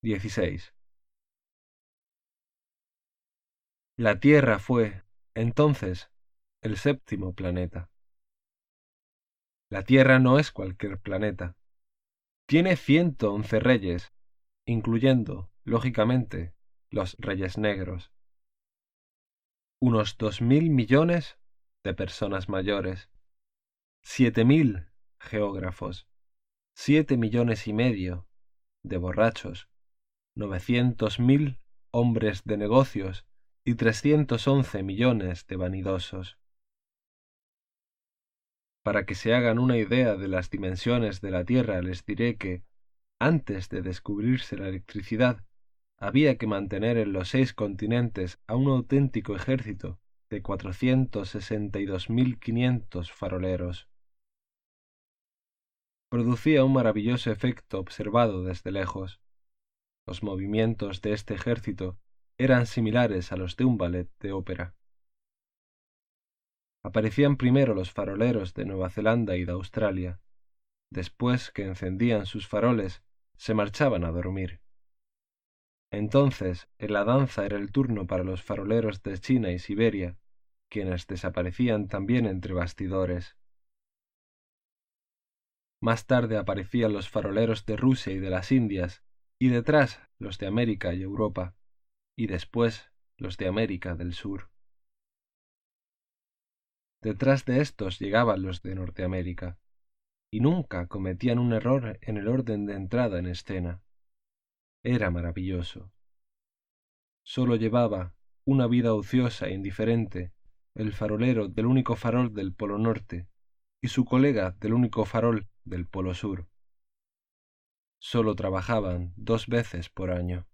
16. La Tierra fue, entonces, el séptimo planeta. La Tierra no es cualquier planeta. Tiene 111 reyes, incluyendo, lógicamente, los reyes negros. Unos 2.000 millones de personas mayores, 7.000 geógrafos, 7,5 millones de borrachos, 900.000 hombres de negocios y 311 millones de vanidosos. Para que se hagan una idea de las dimensiones de la Tierra, les diré que, antes de descubrirse la electricidad, había que mantener en los 6 continentes a un auténtico ejército de 462.500 faroleros. Producía un maravilloso efecto observado desde lejos. Los movimientos de este ejército eran similares a los de un ballet de ópera. Aparecían primero los faroleros de Nueva Zelanda y de Australia. Después que encendían sus faroles, se marchaban a dormir. Entonces, en la danza era el turno para los faroleros de China y Siberia, quienes desaparecían también entre bastidores. Más tarde aparecían los faroleros de Rusia y de las Indias, y detrás los de América y Europa, y después los de América del Sur. Detrás de estos llegaban los de Norteamérica, y nunca cometían un error en el orden de entrada en escena. Era maravilloso. Solo llevaba una vida ociosa e indiferente el farolero del único farol del Polo Norte y su colega del único farol del Polo Sur. Solo trabajaban 2 veces por año.